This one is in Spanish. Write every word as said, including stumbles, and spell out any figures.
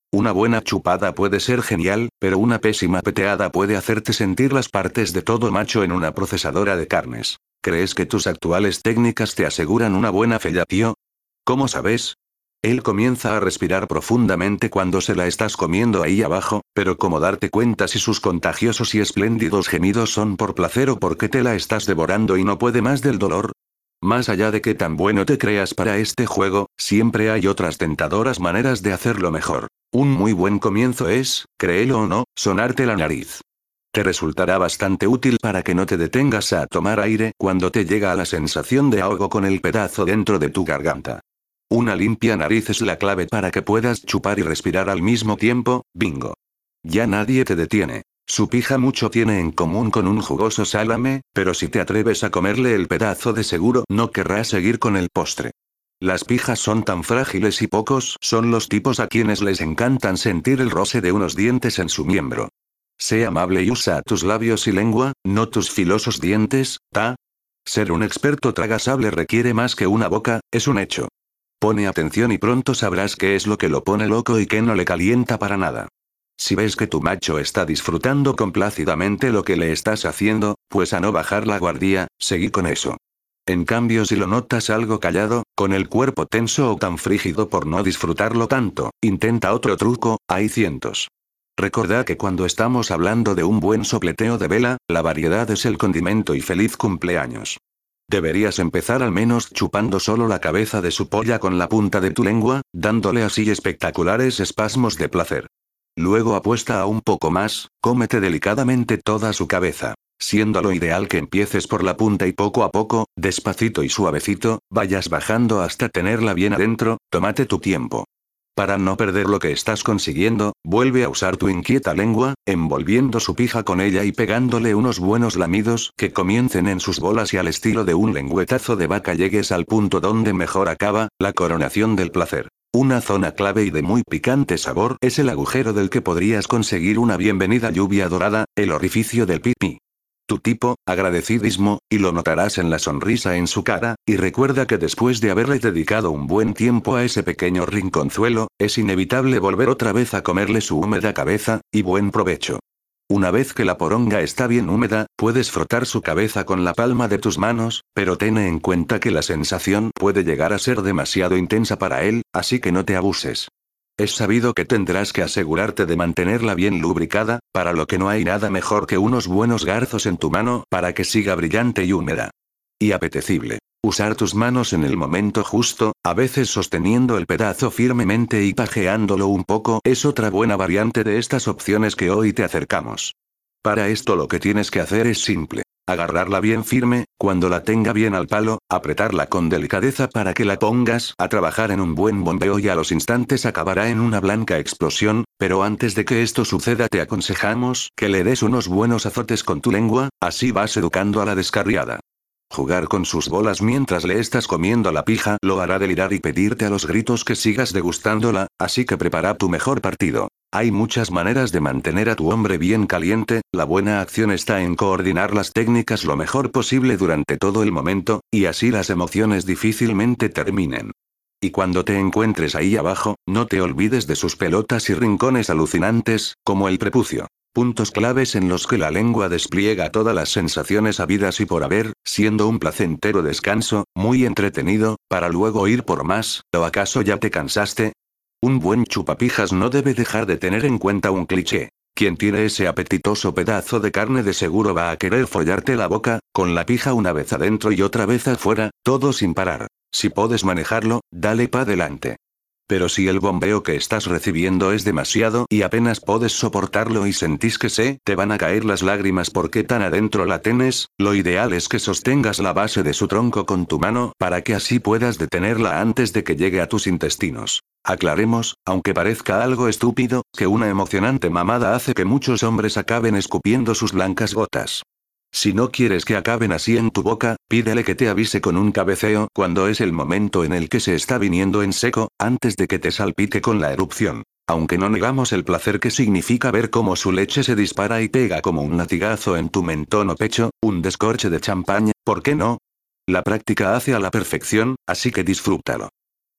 Una buena chupada puede ser genial, pero una pésima peteada puede hacerte sentir las partes de todo macho en una procesadora de carnes. ¿Crees que tus actuales técnicas te aseguran una buena fellatio? ¿Cómo sabes? Él comienza a respirar profundamente cuando se la estás comiendo ahí abajo, pero ¿cómo darte cuenta si sus contagiosos y espléndidos gemidos son por placer o porque te la estás devorando y no puede más del dolor? Más allá de que tan bueno te creas para este juego, siempre hay otras tentadoras maneras de hacerlo mejor. Un muy buen comienzo es, créelo o no, sonarte la nariz. Te resultará bastante útil para que no te detengas a tomar aire cuando te llega la sensación de ahogo con el pedazo dentro de tu garganta. Una limpia nariz es la clave para que puedas chupar y respirar al mismo tiempo, bingo. Ya nadie te detiene. Su pija mucho tiene en común con un jugoso salame, pero si te atreves a comerle el pedazo de seguro no querrás seguir con el postre. Las pijas son tan frágiles y pocos son los tipos a quienes les encantan sentir el roce de unos dientes en su miembro. Sé amable y usa tus labios y lengua, no tus filosos dientes, ¿ta? Ser un experto tragasable requiere más que una boca, es un hecho. Pone atención y pronto sabrás qué es lo que lo pone loco y qué no le calienta para nada. Si ves que tu macho está disfrutando complácidamente lo que le estás haciendo, pues a no bajar la guardia, seguí con eso. En cambio, si lo notas algo callado, con el cuerpo tenso o tan frígido por no disfrutarlo tanto, intenta otro truco, hay cientos. Recordad que cuando estamos hablando de un buen sopleteo de vela, la variedad es el condimento y feliz cumpleaños. Deberías empezar al menos chupando solo la cabeza de su polla con la punta de tu lengua, dándole así espectaculares espasmos de placer. Luego apuesta a un poco más, cómete delicadamente toda su cabeza. Siendo lo ideal que empieces por la punta y poco a poco, despacito y suavecito, vayas bajando hasta tenerla bien adentro, tómate tu tiempo. Para no perder lo que estás consiguiendo, vuelve a usar tu inquieta lengua, envolviendo su pija con ella y pegándole unos buenos lamidos que comiencen en sus bolas y al estilo de un lengüetazo de vaca llegues al punto donde mejor acaba, la coronación del placer. Una zona clave y de muy picante sabor es el agujero del que podrías conseguir una bienvenida lluvia dorada, el orificio del pipí. Tu tipo, agradecidismo, y lo notarás en la sonrisa en su cara, y recuerda que después de haberle dedicado un buen tiempo a ese pequeño rinconzuelo, es inevitable volver otra vez a comerle su húmeda cabeza, y buen provecho. Una vez que la poronga está bien húmeda, puedes frotar su cabeza con la palma de tus manos, pero ten en cuenta que la sensación puede llegar a ser demasiado intensa para él, así que no te abuses. Es sabido que tendrás que asegurarte de mantenerla bien lubricada, para lo que no hay nada mejor que unos buenos garzos en tu mano para que siga brillante y húmeda. Y apetecible. Usar tus manos en el momento justo, a veces sosteniendo el pedazo firmemente y pajeándolo un poco, es otra buena variante de estas opciones que hoy te acercamos. Para esto lo que tienes que hacer es simple. Agarrarla bien firme, cuando la tenga bien al palo, apretarla con delicadeza para que la pongas a trabajar en un buen bombeo y a los instantes acabará en una blanca explosión, pero antes de que esto suceda te aconsejamos que le des unos buenos azotes con tu lengua, así vas educando a la descarriada. Jugar con sus bolas mientras le estás comiendo la pija lo hará delirar y pedirte a los gritos que sigas degustándola, así que prepara tu mejor partido. Hay muchas maneras de mantener a tu hombre bien caliente, la buena acción está en coordinar las técnicas lo mejor posible durante todo el momento, y así las emociones difícilmente terminen. Y cuando te encuentres ahí abajo, no te olvides de sus pelotas y rincones alucinantes, como el prepucio. Puntos claves en los que la lengua despliega todas las sensaciones habidas y por haber, siendo un placentero descanso, muy entretenido, para luego ir por más, ¿o acaso ya te cansaste? Un buen chupapijas no debe dejar de tener en cuenta un cliché. Quien tiene ese apetitoso pedazo de carne de seguro va a querer follarte la boca, con la pija una vez adentro y otra vez afuera, todo sin parar. Si puedes manejarlo, dale pa' delante. Pero si el bombeo que estás recibiendo es demasiado y apenas puedes soportarlo y sentís que se te van a caer las lágrimas porque tan adentro la tienes, lo ideal es que sostengas la base de su tronco con tu mano para que así puedas detenerla antes de que llegue a tus intestinos. Aclaremos, aunque parezca algo estúpido, que una emocionante mamada hace que muchos hombres acaben escupiendo sus blancas gotas. Si no quieres que acaben así en tu boca, pídele que te avise con un cabeceo cuando es el momento en el que se está viniendo en seco, antes de que te salpique con la erupción. Aunque no negamos el placer que significa ver cómo su leche se dispara y pega como un latigazo en tu mentón o pecho, un descorche de champaña, ¿por qué no? La práctica hace a la perfección, así que disfrútalo.